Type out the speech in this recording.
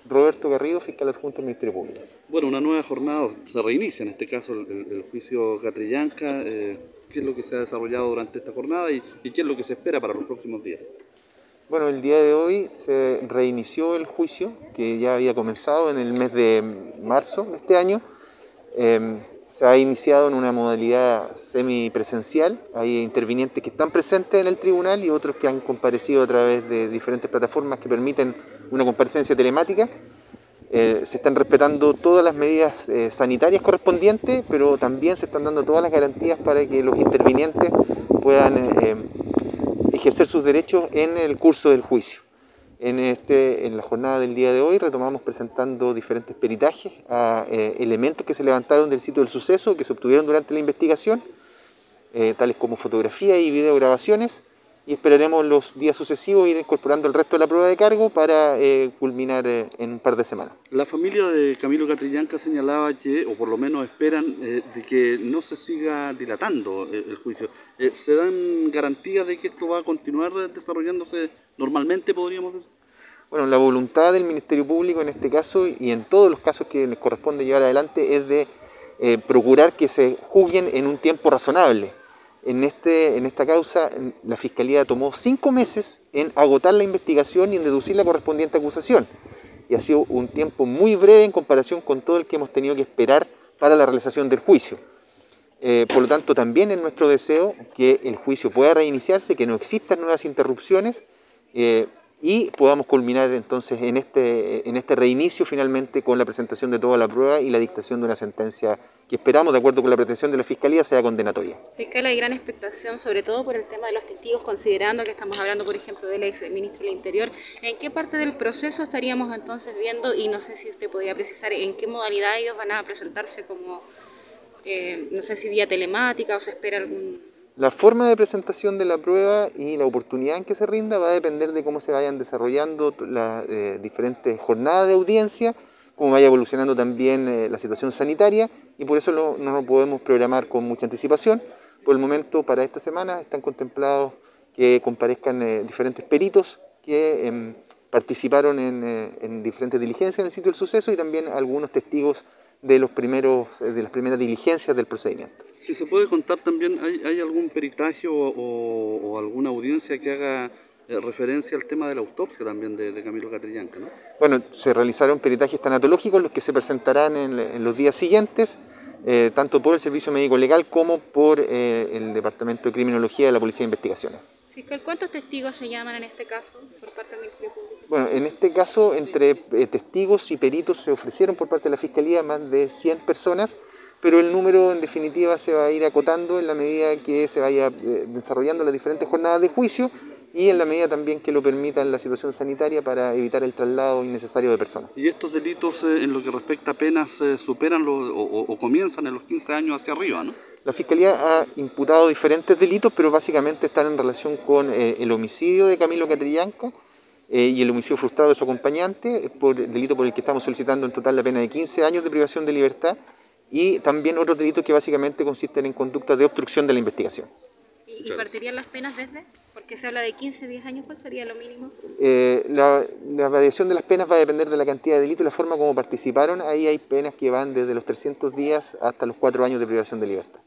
Roberto Garrido, fiscal adjunto del Ministerio Público. Bueno, una nueva jornada, se reinicia en este caso el juicio Catrillanca. ¿Qué es lo que se ha desarrollado durante esta jornada y qué es lo que se espera para los próximos días? Bueno, el día de hoy se reinició el juicio que ya había comenzado en el mes de marzo de este año. Se ha iniciado en una modalidad semipresencial. Hay intervinientes que están presentes en el tribunal y otros que han comparecido a través de diferentes plataformas que permiten una comparecencia telemática. Se están respetando todas las medidas sanitarias correspondientes, pero también se están dando todas las garantías para que los intervinientes puedan ejercer sus derechos en el curso del juicio. En la jornada del día de hoy retomamos presentando diferentes peritajes a elementos que se levantaron del sitio del suceso, que se obtuvieron durante la investigación, tales como fotografías y videograbaciones, y esperaremos los días sucesivos ir incorporando el resto de la prueba de cargo para culminar en un par de semanas. La familia de Camilo Catrillanca señalaba que, o por lo menos esperan, de que no se siga dilatando el juicio. ¿Se dan garantías de que esto va a continuar desarrollándose normalmente, podríamos decir? Bueno, la voluntad del Ministerio Público en este caso y en todos los casos que les corresponde llevar adelante es de procurar que se juzguen en un tiempo razonable. En esta causa, la Fiscalía tomó 5 meses en agotar la investigación y en deducir la correspondiente acusación. Y ha sido un tiempo muy breve en comparación con todo el que hemos tenido que esperar para la realización del juicio. Por lo tanto, también es nuestro deseo que el juicio pueda reiniciarse, que no existan nuevas interrupciones y podamos culminar entonces en este reinicio finalmente con la presentación de toda la prueba y la dictación de una sentencia que esperamos, de acuerdo con la pretensión de la Fiscalía, sea condenatoria. Fiscal, hay gran expectación, sobre todo por el tema de los testigos, considerando que estamos hablando, por ejemplo, del ex ministro del Interior. ¿En qué parte del proceso estaríamos entonces viendo? Y no sé si usted podría precisar en qué modalidad ellos van a presentarse como, no sé si vía telemática o se espera algún... La forma de presentación de la prueba y la oportunidad en que se rinda va a depender de cómo se vayan desarrollando las diferentes jornadas de audiencia, cómo vaya evolucionando también la situación sanitaria, y por eso no nos podemos programar con mucha anticipación. Por el momento, para esta semana están contemplados que comparezcan diferentes peritos que participaron en diferentes diligencias en el sitio del suceso y también algunos testigos de las primeras diligencias del procedimiento. Si se puede contar también, ¿hay algún peritaje o alguna audiencia que haga referencia al tema de la autopsia también de Camilo Catrillanca, ¿no? Bueno, se realizaron peritajes tanatológicos, los que se presentarán en los días siguientes, tanto por el Servicio Médico Legal como por el Departamento de Criminología de la Policía de Investigaciones. Fiscal, ¿cuántos testigos se llaman en este caso por parte del Ministerio Público? Bueno, en este caso, entre testigos y peritos se ofrecieron por parte de la Fiscalía más de 100 personas, pero el número en definitiva se va a ir acotando en la medida que se vaya desarrollando las diferentes jornadas de juicio y en la medida también que lo permita la situación sanitaria para evitar el traslado innecesario de personas. ¿Y estos delitos en lo que respecta a penas superan o comienzan en los 15 años hacia arriba, ¿no? La Fiscalía ha imputado diferentes delitos, pero básicamente están en relación con el homicidio de Camilo Catrillanca y el homicidio frustrado de su acompañante, por el delito por el que estamos solicitando en total la pena de 15 años de privación de libertad, y también otros delitos que básicamente consisten en conductas de obstrucción de la investigación. ¿Y partirían las penas desde? Porque se habla de 15, 10 años, ¿cuál sería lo mínimo? La variación de las penas va a depender de la cantidad de delitos y la forma como participaron. Ahí hay penas que van desde los 300 días hasta los 4 años de privación de libertad.